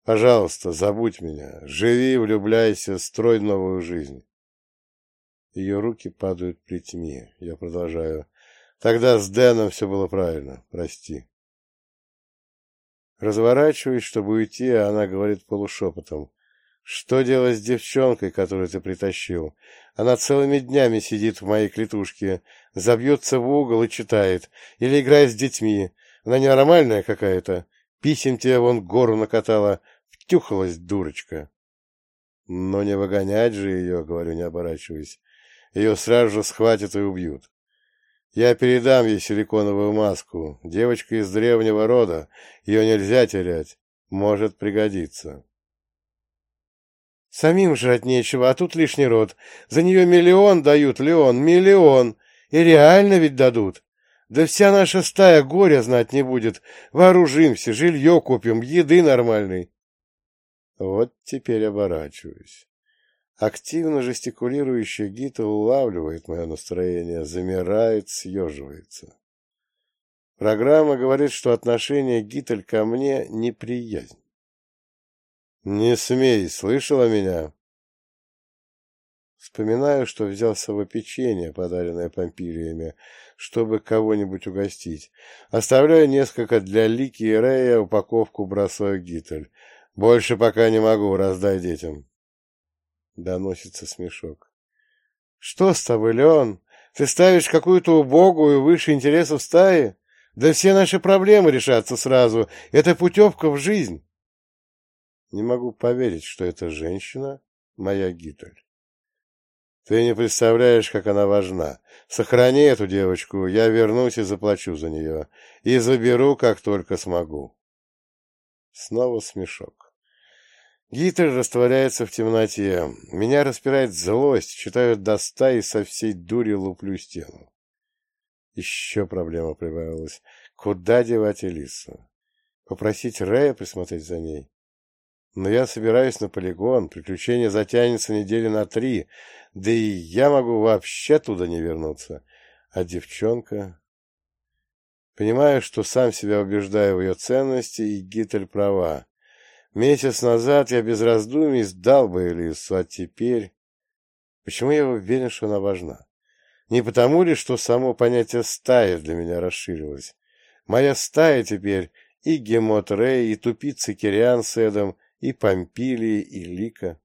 Пожалуйста, забудь меня. Живи, влюбляйся, строй новую жизнь. Ее руки падают плетьми. Я продолжаю. Тогда с Дэном все было правильно. Прости. Разворачиваюсь, чтобы уйти, а она говорит полушепотом. Что делать с девчонкой, которую ты притащил? Она целыми днями сидит в моей клетушке, забьется в угол и читает. Или играет с детьми. Она ненормальная какая-то. Писем тебе вон гору накатала. Втюхалась, дурочка. Но не выгонять же ее, говорю, не оборачиваясь. Ее сразу же схватят и убьют. Я передам ей силиконовую маску. Девочка из древнего рода. Ее нельзя терять. Может пригодиться. Самим жрать нечего, а тут лишний род. За нее 1 000 000 дают, Леон, 1 000 000. И реально ведь дадут. Да вся наша стая горя знать не будет. Вооружимся, жилье купим, еды нормальной. Вот теперь оборачиваюсь. Активно жестикулирующий Гита улавливает мое настроение, замирает, съеживается. Программа говорит, что отношение Гитель ко мне — неприязнь. «Не смей, слышала меня?» Вспоминаю, что взял с собой печенье, подаренное Помпилиями, чтобы кого-нибудь угостить. Оставляю несколько для Лики и Рея, упаковку бросаю Гитель. «Больше пока не могу, раздай детям». Доносится смешок. «Что с тобой, Леон? Ты ставишь какую-то убогую выше интересов стаи? Да все наши проблемы решатся сразу. Это путевка в жизнь». Не могу поверить, что эта женщина — моя Гитель. Ты не представляешь, как она важна. Сохрани эту девочку, я вернусь и заплачу за нее. И заберу, как только смогу. Снова смешок. Гитель растворяется в темноте. Меня распирает злость, читаю до 100 и со всей дури луплю стену. Еще проблема прибавилась. Куда девать Элису? Попросить Рэя присмотреть за ней? Но я собираюсь на полигон, приключение затянется недели на 3, да и я могу вообще туда не вернуться. А девчонка... Понимаю, что сам себя убеждаю в ее ценности, и Гитель права. Месяц назад я без раздумий сдал бы Элису, а теперь... Почему я уверен, что она важна? Не потому ли, что само понятие стаи для меня расширилось? Моя стая теперь и Гемот Рэй, и тупицы Кириан с Эдом, и Помпилии, и Лика.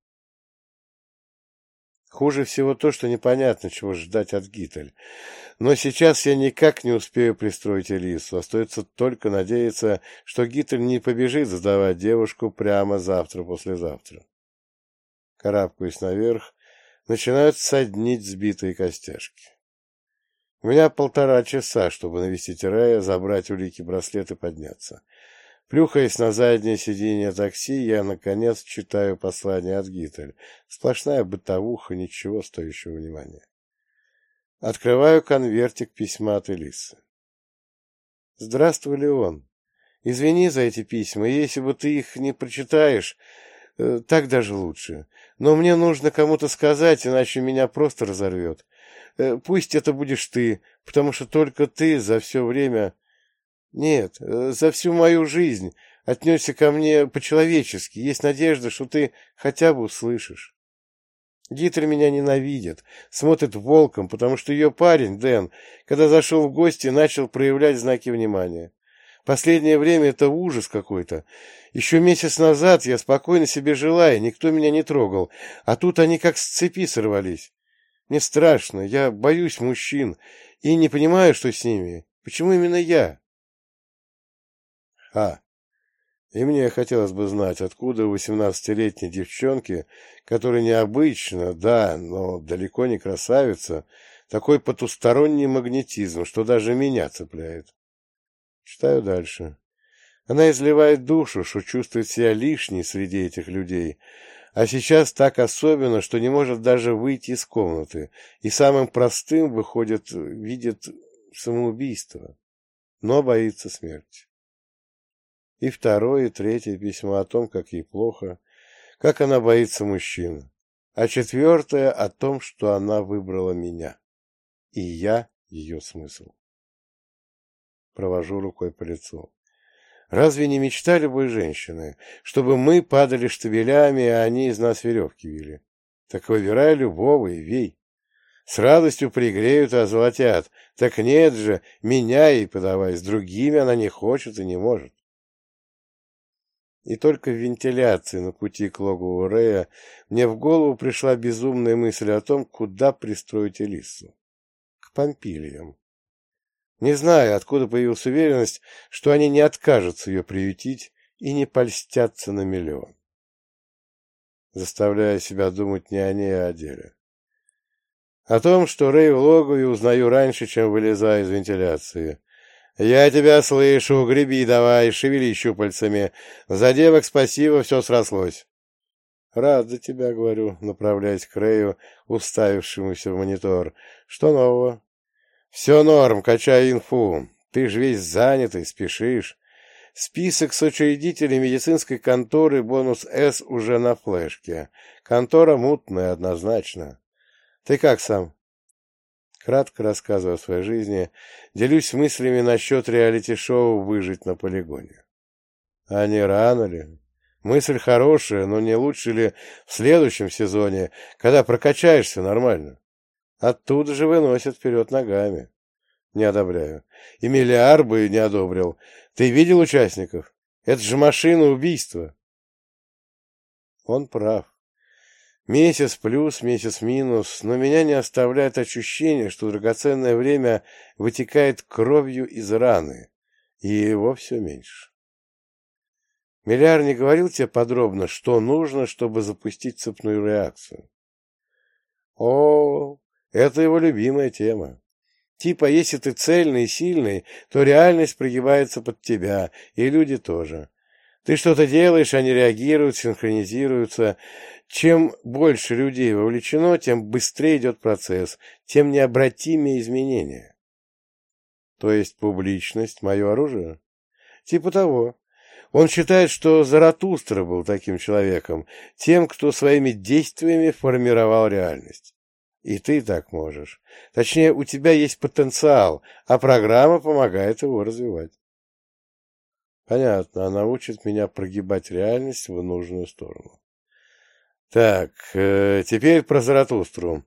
Хуже всего то, что непонятно, чего ждать от Гитель. Но сейчас я никак не успею пристроить Элису. Остается только надеяться, что Гитель не побежит сдавать девушку прямо завтра-послезавтра. Карабкаюсь наверх, начинают соднить сбитые костяшки. У меня 1,5 часа, чтобы навестить Рэя, забрать у Лики браслет и подняться. Плюхаясь на заднее сиденье такси, я, наконец, читаю послание от Гитель. Сплошная бытовуха, ничего стоящего внимания. Открываю конвертик письма от Элисы. «Здравствуй, Леон. Извини за эти письма, если бы ты их не прочитаешь, так даже лучше. Но мне нужно кому-то сказать, иначе меня просто разорвет. Пусть это будешь ты, потому что только ты за все время... Нет, за всю мою жизнь отнесся ко мне по-человечески. Есть надежда, что ты хотя бы услышишь. Гитлер меня ненавидит, смотрит волком, потому что ее парень, Дэн, когда зашел в гости, начал проявлять знаки внимания. Последнее время это ужас какой-то. Еще месяц назад я спокойно себе жила, и никто меня не трогал, а тут они как с цепи сорвались. Мне страшно, я боюсь мужчин и не понимаю, что с ними. Почему именно я? И мне хотелось бы знать, откуда у 18-летней девчонки, которая необычна, да, но далеко не красавица, такой потусторонний магнетизм, что даже меня цепляет. Читаю дальше. Она изливает душу, что чувствует себя лишней среди этих людей, а сейчас так особенно, что не может даже выйти из комнаты, и самым простым видит самоубийство, но боится смерти. И 2-е, и 3-е письма о том, как ей плохо, как она боится мужчин, а 4-е о том, что она выбрала меня, и я ее смысл. Провожу рукой по лицу. Разве не мечта любой женщины, чтобы мы падали штабелями, а они из нас веревки вили? Так выбирай любого и вей. С радостью пригреют и озолотят. Так нет же, меня ей подавай, с другими она не хочет и не может. И только в вентиляции на пути к логову Рэя мне в голову пришла безумная мысль о том, куда пристроить Элиссу. К Помпилиям. Не знаю, откуда появилась уверенность, что они не откажутся ее приютить и не польстятся на миллион. Заставляя себя думать не о ней, а о деле. О том, что Рэй в логове узнаю раньше, чем вылезаю из вентиляции. «Я тебя слышу, греби давай, шевели щупальцами. За девок спасибо, все срослось». «Рад за тебя», — говорю, направляясь к Рэю, уставившемуся в монитор. «Что нового?» «Все норм, качай инфу. Ты ж весь занятый, спешишь. Список соучредителей медицинской конторы бонус «С» уже на флешке. Контора мутная, однозначно. Ты как сам?» Кратко рассказываю о своей жизни, делюсь мыслями насчет реалити-шоу «Выжить на полигоне». А не рано ли? Мысль хорошая, но не лучше ли в следующем сезоне, когда прокачаешься нормально? Оттуда же выносят вперед ногами. Не одобряю. И миллиард бы не одобрил. Ты видел участников? Это же машина убийства. Он прав. Месяц плюс, месяц минус, но меня не оставляет ощущение, что драгоценное время вытекает кровью из раны, и его все меньше. Миллиар не говорил тебе подробно, что нужно, чтобы запустить цепную реакцию? О, это его любимая тема. Типа, если ты цельный и сильный, то реальность прогибается под тебя, и люди тоже. Ты что-то делаешь, они реагируют, синхронизируются. Чем больше людей вовлечено, тем быстрее идет процесс, тем необратимее изменения. То есть публичность — мое оружие? Типа того. Он считает, что Заратустра был таким человеком, тем, кто своими действиями формировал реальность. И ты так можешь. Точнее, у тебя есть потенциал, а программа помогает его развивать. Понятно, она учит меня прогибать реальность в нужную сторону. Так, теперь про Заратустру.